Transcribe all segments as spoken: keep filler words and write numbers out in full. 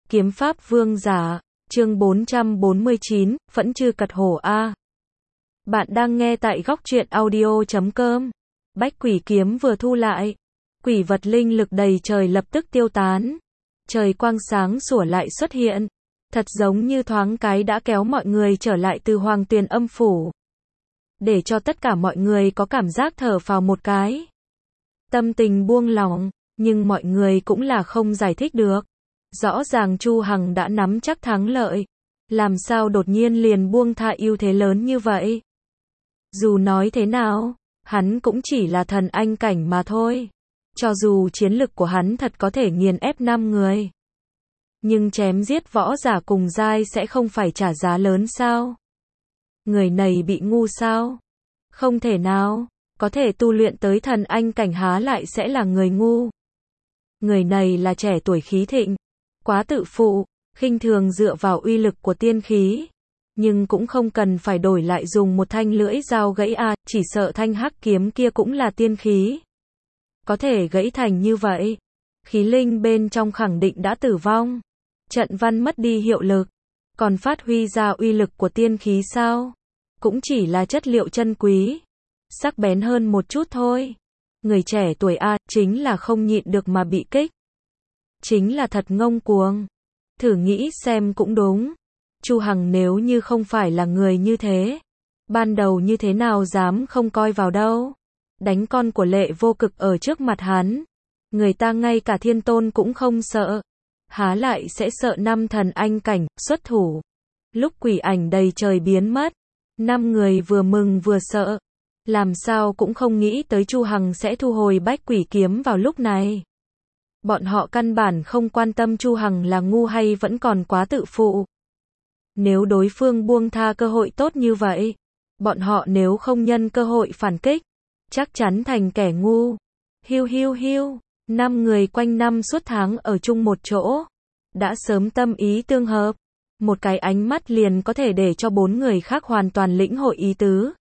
Kiếm pháp vương giả, chương bốn trăm bốn mươi chín, Phẫn Chư Cật Hổ A. Bạn đang nghe tại góc truyện audio chấm com. Bách quỷ kiếm vừa thu lại. Quỷ vật linh lực đầy trời lập tức tiêu tán. Trời quang sáng sủa lại xuất hiện. Thật giống như thoáng cái đã kéo mọi người trở lại từ Hoàng Tuyền âm phủ. Để cho tất cả mọi người có cảm giác thở phào một cái. Tâm tình buông lỏng, nhưng mọi người cũng là không giải thích được. Rõ ràng Chu Hằng đã nắm chắc thắng lợi. Làm sao đột nhiên liền buông tha ưu thế lớn như vậy? Dù nói thế nào, hắn cũng chỉ là thần anh cảnh mà thôi. Cho dù chiến lực của hắn thật có thể nghiền ép năm người. Nhưng chém giết võ giả cùng giai sẽ không phải trả giá lớn sao? Người này bị ngu sao? Không thể nào, có thể tu luyện tới thần anh cảnh há lại sẽ là người ngu. Người này là trẻ tuổi khí thịnh, quá tự phụ, khinh thường dựa vào uy lực của tiên khí. Nhưng cũng không cần phải đổi lại dùng một thanh lưỡi dao gãy a, chỉ sợ thanh hắc kiếm kia cũng là tiên khí. Có thể gãy thành như vậy, khí linh bên trong khẳng định đã tử vong. Trận văn mất đi hiệu lực, còn phát huy ra uy lực của tiên khí sao? Cũng chỉ là chất liệu chân quý, sắc bén hơn một chút thôi. Người trẻ tuổi a, chính là không nhịn được mà bị kích. Chính là thật ngông cuồng. Thử nghĩ xem cũng đúng. Chu Hằng nếu như không phải là người như thế, ban đầu như thế nào dám không coi vào đâu. Đánh con của Lệ Vô Cực ở trước mặt hắn, người ta ngay cả thiên tôn cũng không sợ, há lại sẽ sợ năm thần anh cảnh xuất thủ. Lúc quỷ ảnh đầy trời biến mất, năm người vừa mừng vừa sợ, làm sao cũng không nghĩ tới Chu Hằng sẽ thu hồi bách quỷ kiếm vào lúc này. Bọn họ căn bản không quan tâm Chu Hằng là ngu hay vẫn còn quá tự phụ. Nếu đối phương buông tha cơ hội tốt như vậy, bọn họ nếu không nhân cơ hội phản kích, chắc chắn thành kẻ ngu. Hiu hiu hiu, năm người quanh năm suốt tháng ở chung một chỗ, đã sớm tâm ý tương hợp. Một cái ánh mắt liền có thể để cho bốn người khác hoàn toàn lĩnh hội ý tứ.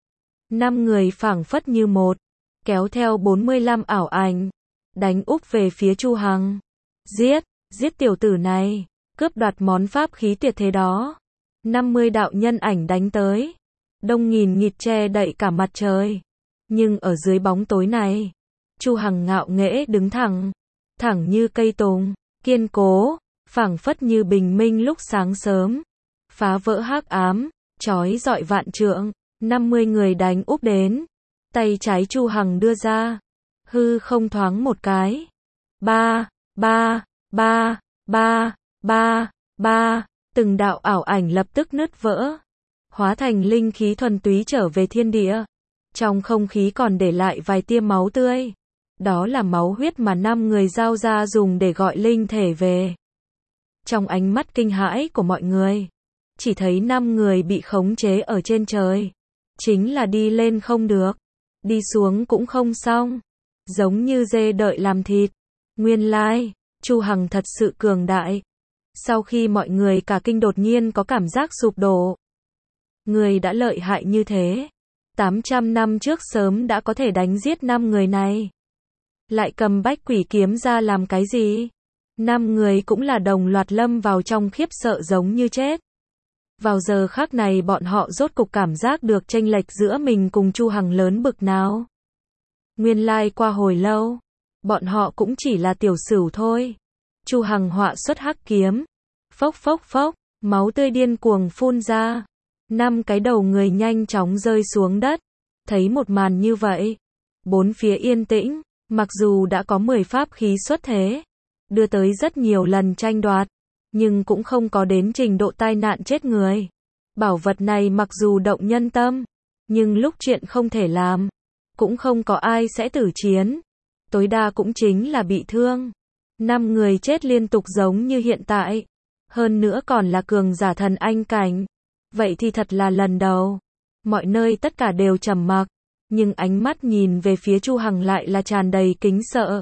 Năm người phảng phất như một, kéo theo bốn mươi lăm ảo ảnh, đánh úp về phía Chu Hằng. Giết, giết tiểu tử này, cướp đoạt món pháp khí tuyệt thế đó. năm mươi đạo nhân ảnh đánh tới, đông nghìn nghịt che đậy cả mặt trời. Nhưng ở dưới bóng tối này, Chu Hằng ngạo nghễ đứng thẳng, thẳng như cây tùng, kiên cố, phảng phất như bình minh lúc sáng sớm, phá vỡ hắc ám, chói rọi vạn trượng. năm mươi người đánh úp đến, tay trái Chu Hằng đưa ra, hư không thoáng một cái. Ba, ba, ba, ba, ba, ba, từng đạo ảo ảnh lập tức nứt vỡ, hóa thành linh khí thuần túy trở về thiên địa. Trong không khí còn để lại vài tia máu tươi. Đó là máu huyết mà năm người giao ra dùng để gọi linh thể về. Trong ánh mắt kinh hãi của mọi người, chỉ thấy năm người bị khống chế ở trên trời. Chính là đi lên không được, đi xuống cũng không xong. Giống như dê đợi làm thịt. Nguyên lai, Chu Hằng thật sự cường đại. Sau khi mọi người cả kinh đột nhiên có cảm giác sụp đổ. Người đã lợi hại như thế, tám trăm năm trước sớm đã có thể đánh giết năm người này. Lại cầm bách quỷ kiếm ra làm cái gì? Năm người cũng là đồng loạt lâm vào trong khiếp sợ giống như chết. Vào giờ khắc này bọn họ rốt cục cảm giác được chênh lệch giữa mình cùng Chu Hằng lớn bực nào. Nguyên lai qua hồi lâu, bọn họ cũng chỉ là tiểu sửu thôi. Chu Hằng họa xuất hắc kiếm, phốc phốc phốc, máu tươi điên cuồng phun ra. Năm cái đầu người nhanh chóng rơi xuống đất. Thấy một màn như vậy, bốn phía yên tĩnh, mặc dù đã có mười pháp khí xuất thế, đưa tới rất nhiều lần tranh đoạt, nhưng cũng không có đến trình độ tai nạn chết người. Bảo vật này mặc dù động nhân tâm, nhưng lúc chuyện không thể làm, cũng không có ai sẽ tử chiến. Tối đa cũng chính là bị thương. Năm người chết liên tục giống như hiện tại. Hơn nữa còn là cường giả thần anh cảnh. Vậy thì thật là lần đầu. Mọi nơi tất cả đều trầm mặc, nhưng ánh mắt nhìn về phía Chu Hằng lại là tràn đầy kính sợ.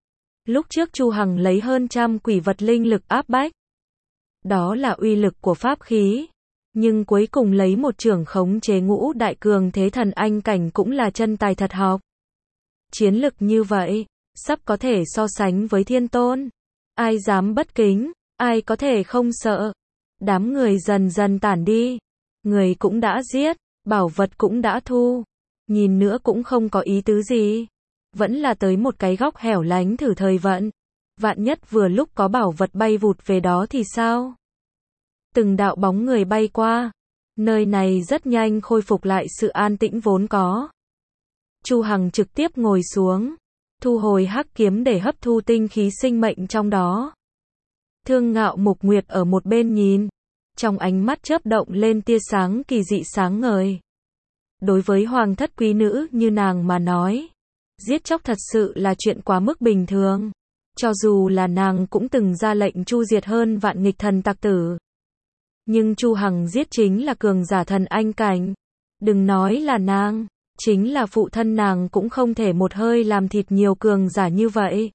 Lúc trước Chu Hằng lấy hơn trăm quỷ vật linh lực áp bách. Đó là uy lực của pháp khí. Nhưng cuối cùng lấy một trưởng khống chế ngũ đại cường thế thần anh cảnh cũng là chân tài thật học. Chiến lực như vậy, sắp có thể so sánh với thiên tôn. Ai dám bất kính, ai có thể không sợ. Đám người dần dần tản đi. Người cũng đã giết, bảo vật cũng đã thu. Nhìn nữa cũng không có ý tứ gì. Vẫn là tới một cái góc hẻo lánh thử thời vận. Vạn nhất vừa lúc có bảo vật bay vụt về đó thì sao? Từng đạo bóng người bay qua. Nơi này rất nhanh khôi phục lại sự an tĩnh vốn có. Chu Hằng trực tiếp ngồi xuống. Thu hồi hắc kiếm để hấp thu tinh khí sinh mệnh trong đó. Thương Ngạo Mục Nguyệt ở một bên nhìn. Trong ánh mắt chớp động lên tia sáng kỳ dị sáng ngời. Đối với hoàng thất quý nữ như nàng mà nói. Giết chóc thật sự là chuyện quá mức bình thường. Cho dù là nàng cũng từng ra lệnh chu diệt hơn vạn nghịch thần tặc tử. Nhưng Chu Hằng giết chính là cường giả thần anh cảnh. Đừng nói là nàng, chính là phụ thân nàng cũng không thể một hơi làm thịt nhiều cường giả như vậy.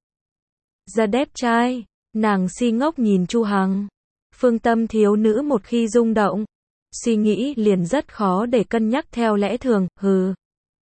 Ra đẹp trai, nàng si ngốc nhìn Chu Hằng. Phương tâm thiếu nữ một khi rung động, suy nghĩ liền rất khó để cân nhắc theo lẽ thường, hừ.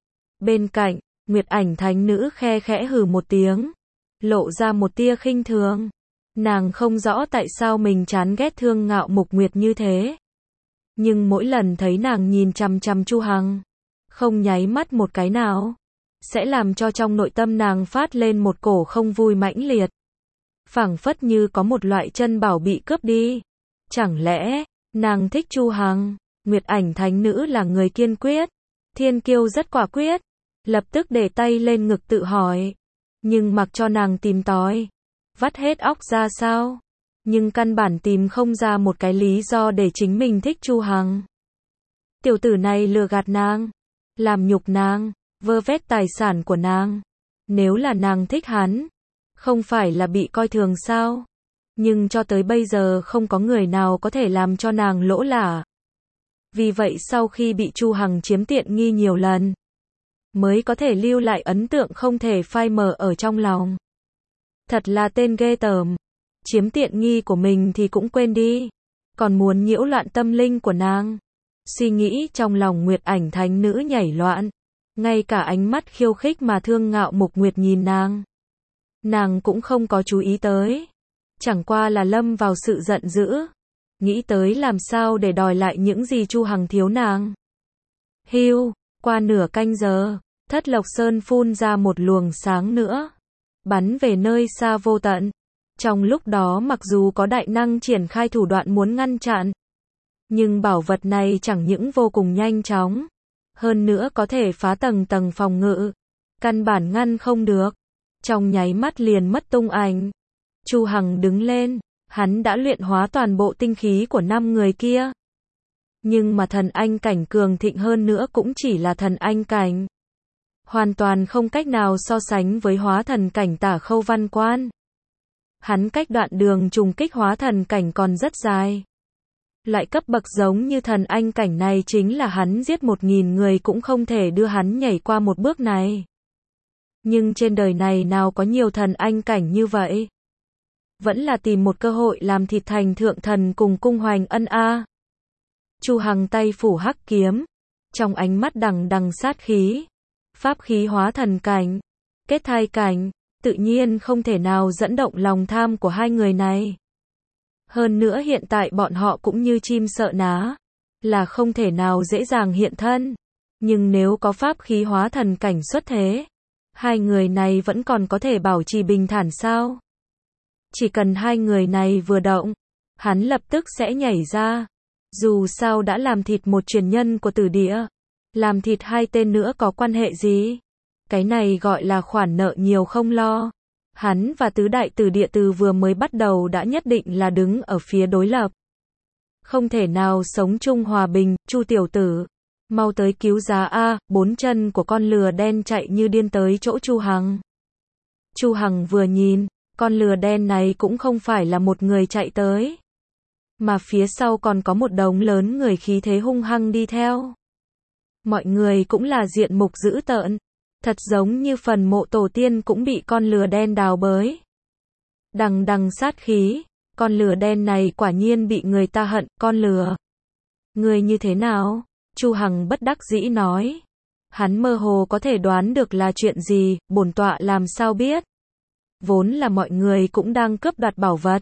Bên cạnh, Nguyệt Ảnh thánh nữ khe khẽ hừ một tiếng, lộ ra một tia khinh thường. Nàng không rõ tại sao mình chán ghét Thương Ngạo Mục Nguyệt như thế. Nhưng mỗi lần thấy nàng nhìn chằm chằm Chu Hằng, không nháy mắt một cái nào, sẽ làm cho trong nội tâm nàng phát lên một cổ không vui mãnh liệt. Phảng phất như có một loại chân bảo bị cướp đi. Chẳng lẽ, nàng thích Chu Hằng? Nguyệt Ảnh thánh nữ là người kiên quyết. Thiên kiêu rất quả quyết. Lập tức để tay lên ngực tự hỏi. Nhưng mặc cho nàng tìm tòi. Vắt hết óc ra sao? Nhưng căn bản tìm không ra một cái lý do để chính mình thích Chu Hằng. Tiểu tử này lừa gạt nàng. Làm nhục nàng. Vơ vét tài sản của nàng. Nếu là nàng thích hắn, không phải là bị coi thường sao? Nhưng cho tới bây giờ không có người nào có thể làm cho nàng lỗ lã. Vì vậy sau khi bị Chu Hằng chiếm tiện nghi nhiều lần, mới có thể lưu lại ấn tượng không thể phai mờ ở trong lòng. Thật là tên ghê tởm. Chiếm tiện nghi của mình thì cũng quên đi. Còn muốn nhiễu loạn tâm linh của nàng. Suy nghĩ trong lòng Nguyệt Ảnh thánh nữ nhảy loạn. Ngay cả ánh mắt khiêu khích mà Thương Ngạo Mục Nguyệt nhìn nàng. Nàng cũng không có chú ý tới. Chẳng qua là lâm vào sự giận dữ. Nghĩ tới làm sao để đòi lại những gì Chu Hằng thiếu nàng. Hiu, qua nửa canh giờ, Thất Lộc Sơn phun ra một luồng sáng nữa. Bắn về nơi xa vô tận. Trong lúc đó mặc dù có đại năng triển khai thủ đoạn muốn ngăn chặn. Nhưng bảo vật này chẳng những vô cùng nhanh chóng. Hơn nữa có thể phá tầng tầng phòng ngự. Căn bản ngăn không được. Trong nháy mắt liền mất tung ảnh. Chu Hằng đứng lên. Hắn đã luyện hóa toàn bộ tinh khí của năm người kia. Nhưng mà thần anh cảnh cường thịnh hơn nữa cũng chỉ là thần anh cảnh. Hoàn toàn không cách nào so sánh với hóa thần cảnh Tả Khâu Văn Quan. Hắn cách đoạn đường trùng kích hóa thần cảnh còn rất dài. Loại cấp bậc giống như thần anh cảnh này chính là hắn giết một nghìn người cũng không thể đưa hắn nhảy qua một bước này. Nhưng trên đời này nào có nhiều thần anh cảnh như vậy. Vẫn là tìm một cơ hội làm thịt thành thượng thần cùng cung hoành ân a. Chu Hằng tay phủ hắc kiếm. Trong ánh mắt đằng đằng sát khí. Pháp khí hóa thần cảnh. Kết thai cảnh. Tự nhiên không thể nào dẫn động lòng tham của hai người này. Hơn nữa hiện tại bọn họ cũng như chim sợ ná. Là không thể nào dễ dàng hiện thân. Nhưng nếu có pháp khí hóa thần cảnh xuất thế. Hai người này vẫn còn có thể bảo trì bình thản sao? Chỉ cần hai người này vừa động. Hắn lập tức sẽ nhảy ra. Dù sao đã làm thịt một truyền nhân của tử địa. Làm thịt hai tên nữa có quan hệ gì? Cái này gọi là khoản nợ nhiều không lo. Hắn và tứ đại tử địa từ vừa mới bắt đầu đã nhất định là đứng ở phía đối lập. Không thể nào sống chung hòa bình. Chu tiểu tử, mau tới cứu giá a. Bốn chân của con lừa đen chạy như điên tới chỗ Chu Hằng. Chu Hằng vừa nhìn, con lừa đen này cũng không phải là một người chạy tới, mà phía sau còn có một đống lớn người khí thế hung hăng đi theo. Mọi người cũng là diện mục dữ tợn, thật giống như phần mộ tổ tiên cũng bị con lừa đen đào bới. Đằng đằng sát khí, con lừa đen này quả nhiên bị người ta hận. Con lừa, người như thế nào? Chu Hằng bất đắc dĩ nói. Hắn mơ hồ có thể đoán được là chuyện gì, bổn tọa làm sao biết. Vốn là mọi người cũng đang cướp đoạt bảo vật.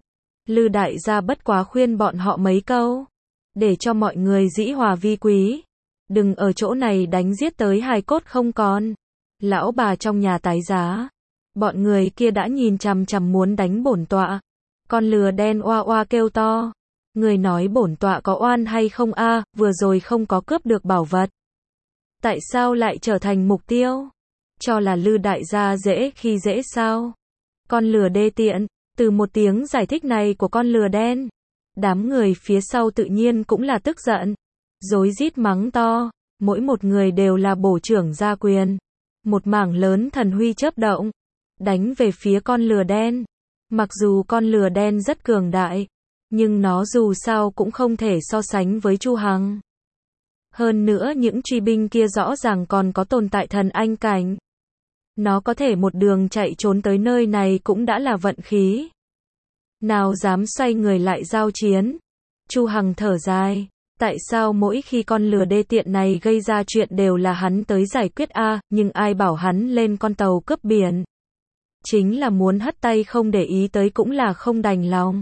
Lư đại gia bất quá khuyên bọn họ mấy câu, để cho mọi người dĩ hòa vi quý, đừng ở chỗ này đánh giết tới hài cốt không còn. Lão bà trong nhà tái giá, bọn người kia đã nhìn chằm chằm muốn đánh bổn tọa. Con lừa đen oa oa kêu to, người nói bổn tọa có oan hay không a, vừa rồi không có cướp được bảo vật, tại sao lại trở thành mục tiêu? Cho là Lư đại gia dễ khi dễ sao? Con lừa đê tiện. Từ một tiếng giải thích này của con lừa đen, đám người phía sau tự nhiên cũng là tức giận, rối rít mắng to, mỗi một người đều là bổ trưởng gia quyền. Một mảng lớn thần huy chớp động, đánh về phía con lừa đen. Mặc dù con lừa đen rất cường đại, nhưng nó dù sao cũng không thể so sánh với Chu Hằng. Hơn nữa những truy binh kia rõ ràng còn có tồn tại thần anh cảnh. Nó có thể một đường chạy trốn tới nơi này cũng đã là vận khí. Nào dám xoay người lại giao chiến. Chu Hằng thở dài. Tại sao mỗi khi con lừa đê tiện này gây ra chuyện đều là hắn tới giải quyết a, nhưng ai bảo hắn lên con tàu cướp biển. Chính là muốn hất tay không để ý tới cũng là không đành lòng.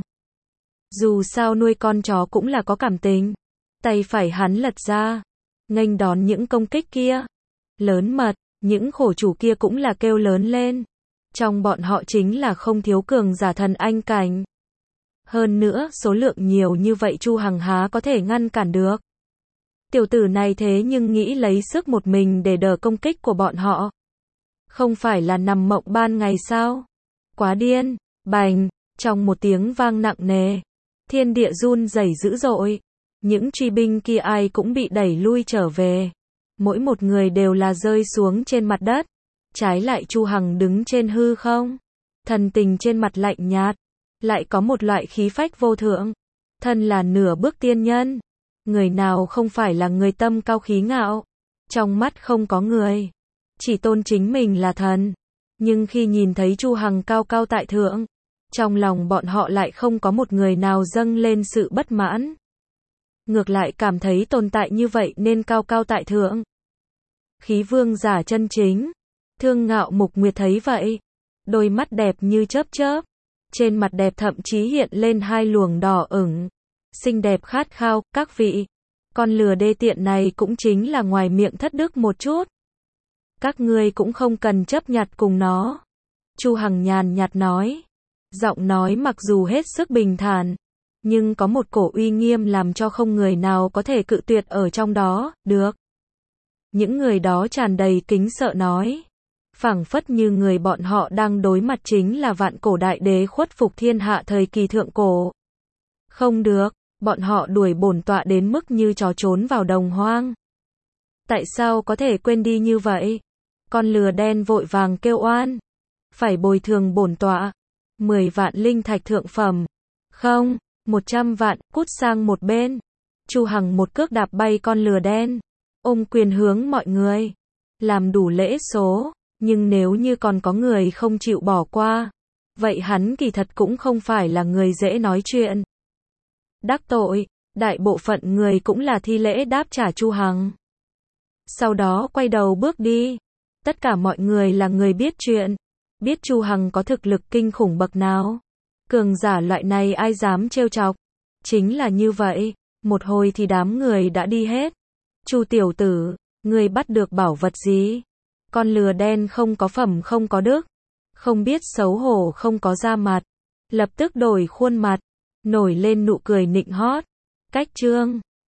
Dù sao nuôi con chó cũng là có cảm tình. Tay phải hắn lật ra, nghênh đón những công kích kia. Lớn mật, những khổ chủ kia cũng là kêu lớn lên. Trong bọn họ chính là không thiếu cường giả thần anh cảnh. Hơn nữa, số lượng nhiều như vậy Chu Hằng há có thể ngăn cản được. Tiểu tử này thế nhưng nghĩ lấy sức một mình để đỡ công kích của bọn họ. Không phải là nằm mộng ban ngày sao? Quá điên, bành, trong một tiếng vang nặng nề. Thiên địa run rẩy dữ dội. Những truy binh kia ai cũng bị đẩy lui trở về. Mỗi một người đều là rơi xuống trên mặt đất. Trái lại Chu Hằng đứng trên hư không. Thần tình trên mặt lạnh nhạt. Lại có một loại khí phách vô thượng. Thân là nửa bước tiên nhân. Người nào không phải là người tâm cao khí ngạo. Trong mắt không có người. Chỉ tôn chính mình là thần. Nhưng khi nhìn thấy Chu Hằng cao cao tại thượng, trong lòng bọn họ lại không có một người nào dâng lên sự bất mãn. Ngược lại cảm thấy tồn tại như vậy nên cao cao tại thượng. Khí vương giả chân chính. Thương Ngạo Mục Nguyệt thấy vậy. Đôi mắt đẹp như chớp chớp. Trên mặt đẹp thậm chí hiện lên hai luồng đỏ ửng. Xinh đẹp khát khao, các vị. Con lừa đê tiện này cũng chính là ngoài miệng thất đức một chút. Các ngươi cũng không cần chấp nhặt cùng nó. Chu Hằng nhàn nhạt nói. Giọng nói mặc dù hết sức bình thản, nhưng có một cổ uy nghiêm làm cho không người nào có thể cự tuyệt ở trong đó, được. Những người đó tràn đầy kính sợ nói. Phảng phất như người bọn họ đang đối mặt chính là vạn cổ đại đế khuất phục thiên hạ thời kỳ thượng cổ. Không được, bọn họ đuổi bổn tọa đến mức như chó trốn vào đồng hoang. Tại sao có thể quên đi như vậy? Con lừa đen vội vàng kêu oan. Phải bồi thường bổn tọa. mười vạn linh thạch thượng phẩm. Không, một trăm vạn, cút sang một bên. Chu Hằng một cước đạp bay con lừa đen. Ôm quyền hướng mọi người. Làm đủ lễ số. Nhưng nếu như còn có người không chịu bỏ qua, vậy hắn kỳ thật cũng không phải là người dễ nói chuyện. Đắc tội, đại bộ phận người cũng là thi lễ đáp trả Chu Hằng. Sau đó quay đầu bước đi. Tất cả mọi người là người biết chuyện. Biết Chu Hằng có thực lực kinh khủng bậc nào. Cường giả loại này ai dám trêu chọc. Chính là như vậy. Một hồi thì đám người đã đi hết. Chu tiểu tử, ngươi bắt được bảo vật gì? Con lừa đen không có phẩm không có đức. Không biết xấu hổ không có da mặt. Lập tức đổi khuôn mặt. Nổi lên nụ cười nịnh hót. Cách chương.